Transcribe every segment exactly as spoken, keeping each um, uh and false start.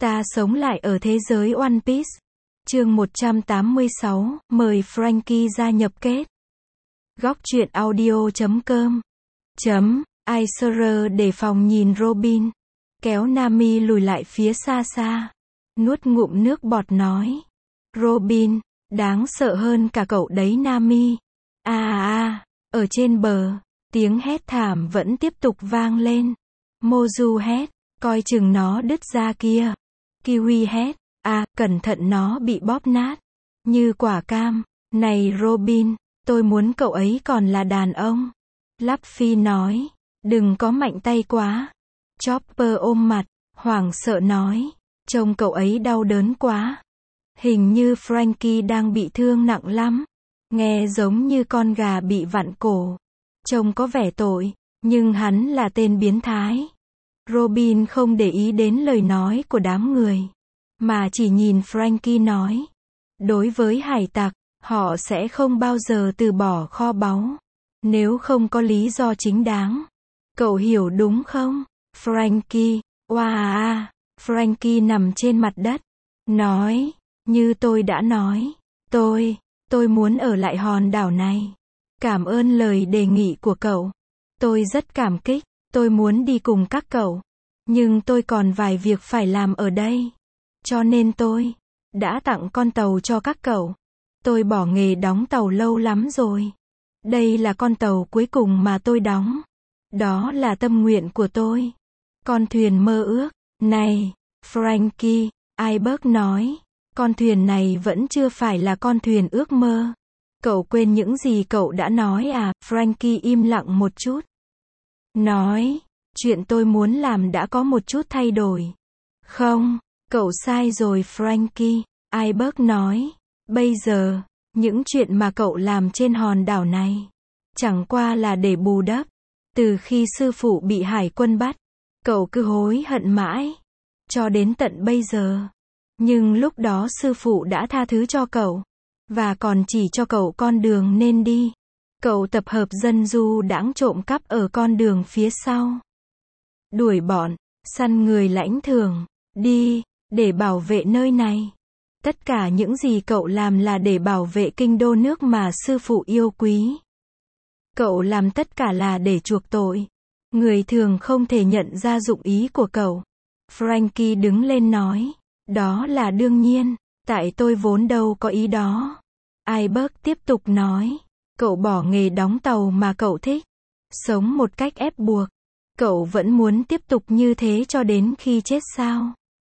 Ta sống lại ở thế giới One Piece. Chương một trăm tám mươi sáu, mời Franky gia nhập kết. Góc truyện audio chấm com. Chấm, Aiser để phòng nhìn Robin. Kéo Nami lùi lại phía xa xa. Nuốt ngụm nước bọt nói. Robin, đáng sợ hơn cả cậu đấy Nami. À à, ở trên bờ, tiếng hét thảm vẫn tiếp tục vang lên. Mozu hét, coi chừng nó đứt ra kia. Kiwi hét, à, cẩn thận nó bị bóp nát. Như quả cam. Này Robin, tôi muốn cậu ấy còn là đàn ông. Luffy nói, đừng có mạnh tay quá. Chopper ôm mặt, hoảng sợ nói, trông cậu ấy đau đớn quá. Hình như Franky đang bị thương nặng lắm. Nghe giống như con gà bị vặn cổ. Trông có vẻ tội, nhưng hắn là tên biến thái. Robin không để ý đến lời nói của đám người, mà chỉ nhìn Franky nói. Đối với hải tặc, họ sẽ không bao giờ từ bỏ kho báu, nếu không có lý do chính đáng. Cậu hiểu đúng không? Franky, oa à, Franky nằm trên mặt đất, nói, như tôi đã nói, tôi, tôi muốn ở lại hòn đảo này. Cảm ơn lời đề nghị của cậu. Tôi rất cảm kích, tôi muốn đi cùng các cậu. Nhưng tôi còn vài việc phải làm ở đây. Cho nên tôi đã tặng con tàu cho các cậu. Tôi bỏ nghề đóng tàu lâu lắm rồi. Đây là con tàu cuối cùng mà tôi đóng. Đó là tâm nguyện của tôi. Con thuyền mơ ước. Này, Franky, Iceberg nói. Con thuyền này vẫn chưa phải là con thuyền ước mơ. Cậu quên những gì cậu đã nói à? Franky im lặng một chút. Nói, chuyện tôi muốn làm đã có một chút thay đổi. Không, cậu sai rồi Franky, Iceberg nói. Bây giờ, những chuyện mà cậu làm trên hòn đảo này, chẳng qua là để bù đắp. Từ khi sư phụ bị hải quân bắt, cậu cứ hối hận mãi, cho đến tận bây giờ. Nhưng lúc đó sư phụ đã tha thứ cho cậu, và còn chỉ cho cậu con đường nên đi. Cậu tập hợp dân du đãng trộm cắp ở con đường phía sau. Đuổi bọn, săn người lãnh thưởng, đi, để bảo vệ nơi này. Tất cả những gì cậu làm là để bảo vệ kinh đô nước mà sư phụ yêu quý. Cậu làm tất cả là để chuộc tội. Người thường không thể nhận ra dụng ý của cậu. Franky đứng lên nói, đó là đương nhiên, tại tôi vốn đâu có ý đó. Iceberg tiếp tục nói, cậu bỏ nghề đóng tàu mà cậu thích, sống một cách ép buộc. Cậu vẫn muốn tiếp tục như thế cho đến khi chết sao?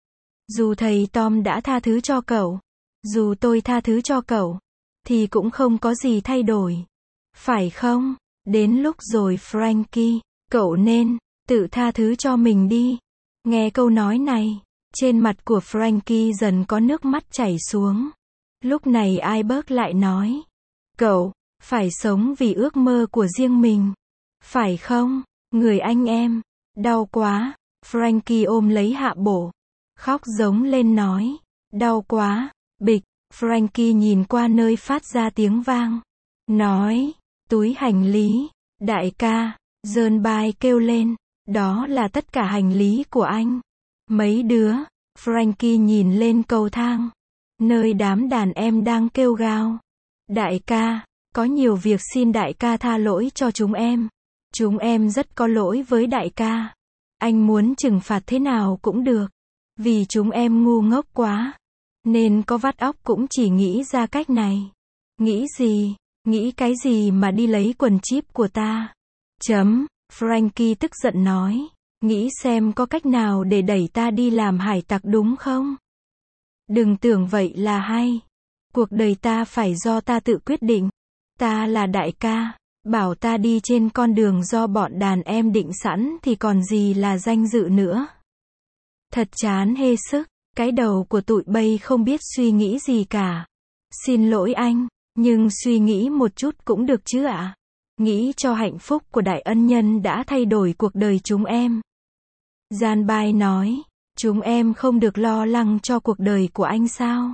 Dù thầy Tom đã tha thứ cho cậu, dù tôi tha thứ cho cậu, thì cũng không có gì thay đổi. Phải không? Đến lúc rồi Franky, cậu nên tự tha thứ cho mình đi. Nghe câu nói này, trên mặt của Franky dần có nước mắt chảy xuống. Lúc này Iceberg lại nói, cậu phải sống vì ước mơ của riêng mình. Phải không? Người anh em, đau quá. Franky ôm lấy hạ bổ, khóc giống lên nói, đau quá. Bịch, Franky nhìn qua nơi phát ra tiếng vang, nói, túi hành lý. Đại ca, John Bay kêu lên, đó là tất cả hành lý của anh. Mấy đứa. Franky nhìn lên cầu thang, nơi đám đàn em đang kêu gào. Đại ca, có nhiều việc xin đại ca tha lỗi cho chúng em. Chúng em rất có lỗi với đại ca. Anh muốn trừng phạt thế nào cũng được. Vì chúng em ngu ngốc quá, nên có vắt óc cũng chỉ nghĩ ra cách này. Nghĩ gì? Nghĩ cái gì mà đi lấy quần chip của ta? Chấm. Franky tức giận nói. Nghĩ xem có cách nào để đẩy ta đi làm hải tặc đúng không? Đừng tưởng vậy là hay. Cuộc đời ta phải do ta tự quyết định. Ta là đại ca. Bảo ta đi trên con đường do bọn đàn em định sẵn thì còn gì là danh dự nữa. Thật chán hê sức. Cái đầu của tụi bay không biết suy nghĩ gì cả. Xin lỗi anh, nhưng suy nghĩ một chút cũng được chứ ạ? Nghĩ cho hạnh phúc của đại ân nhân đã thay đổi cuộc đời chúng em. Gian Bai nói, chúng em không được lo lắng cho cuộc đời của anh sao?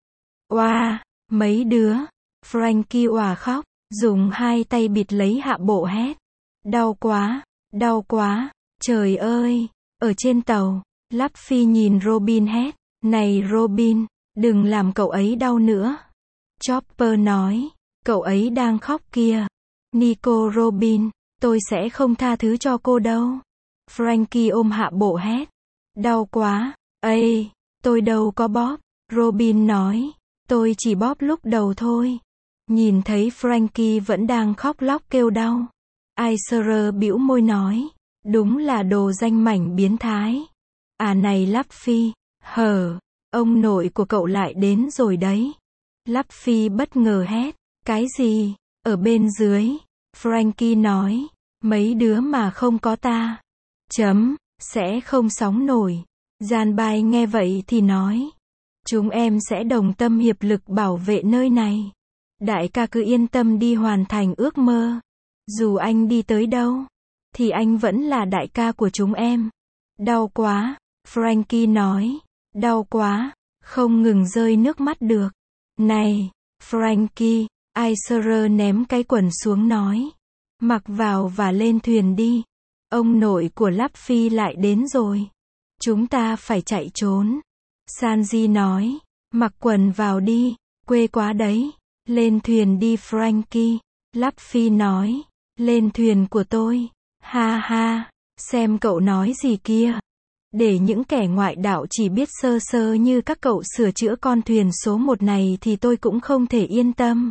Oa, mấy đứa. Franky òa khóc, dùng hai tay bịt lấy hạ bộ hét. Đau quá, đau quá, trời ơi, ở trên tàu, Luffy nhìn Robin hét, này Robin, đừng làm cậu ấy đau nữa. Chopper nói, cậu ấy đang khóc kìa. Nico Robin, tôi sẽ không tha thứ cho cô đâu. Frankie ôm hạ bộ hét, đau quá, ây, tôi đâu có bóp. Robin nói, tôi chỉ bóp lúc đầu thôi. Nhìn thấy Frankie vẫn đang khóc lóc kêu đau. Aiser bĩu môi nói, đúng là đồ danh mảnh biến thái. À này Luffy, hờ, ông nội của cậu lại đến rồi đấy. Luffy bất ngờ hét, cái gì, ở bên dưới. Frankie nói, mấy đứa mà không có ta, chấm, sẽ không sống nổi. Janbai nghe vậy thì nói, chúng em sẽ đồng tâm hiệp lực bảo vệ nơi này. Đại ca cứ yên tâm đi hoàn thành ước mơ. Dù anh đi tới đâu, thì anh vẫn là đại ca của chúng em. Đau quá, Frankie nói, đau quá, không ngừng rơi nước mắt được. Này, Frankie, Aiser ném cái quần xuống nói, mặc vào và lên thuyền đi. Ông nội của Luffy lại đến rồi. Chúng ta phải chạy trốn. Sanji nói, mặc quần vào đi, quê quá đấy. Lên thuyền đi Frankie. Luffy nói, lên thuyền của tôi. Ha ha, xem cậu nói gì kia. Để những kẻ ngoại đạo chỉ biết sơ sơ như các cậu sửa chữa con thuyền số một này thì tôi cũng không thể yên tâm.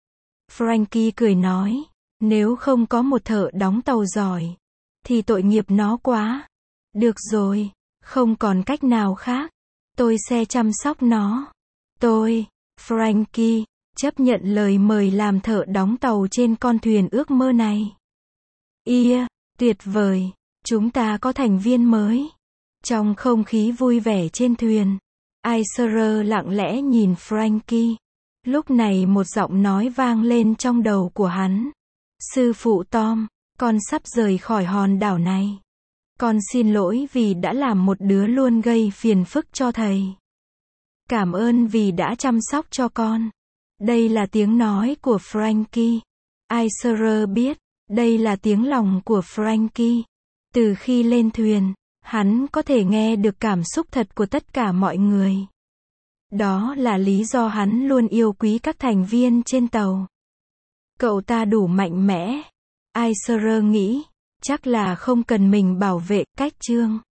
Frankie cười nói, nếu không có một thợ đóng tàu giỏi, thì tội nghiệp nó quá. Được rồi, không còn cách nào khác. Tôi sẽ chăm sóc nó. Tôi, Frankie, chấp nhận lời mời làm thợ đóng tàu trên con thuyền ước mơ này. Yeah, tuyệt vời, chúng ta có thành viên mới. Trong không khí vui vẻ trên thuyền, Aiser lặng lẽ nhìn Frankie. Lúc này một giọng nói vang lên trong đầu của hắn. Sư phụ Tom, con sắp rời khỏi hòn đảo này. Con xin lỗi vì đã làm một đứa luôn gây phiền phức cho thầy. Cảm ơn vì đã chăm sóc cho con. Đây là tiếng nói của Frankie. Aiser biết, đây là tiếng lòng của Frankie. Từ khi lên thuyền, hắn có thể nghe được cảm xúc thật của tất cả mọi người. Đó là lý do hắn luôn yêu quý các thành viên trên tàu. Cậu ta đủ mạnh mẽ. Aiser nghĩ, chắc là không cần mình bảo vệ, cách chương.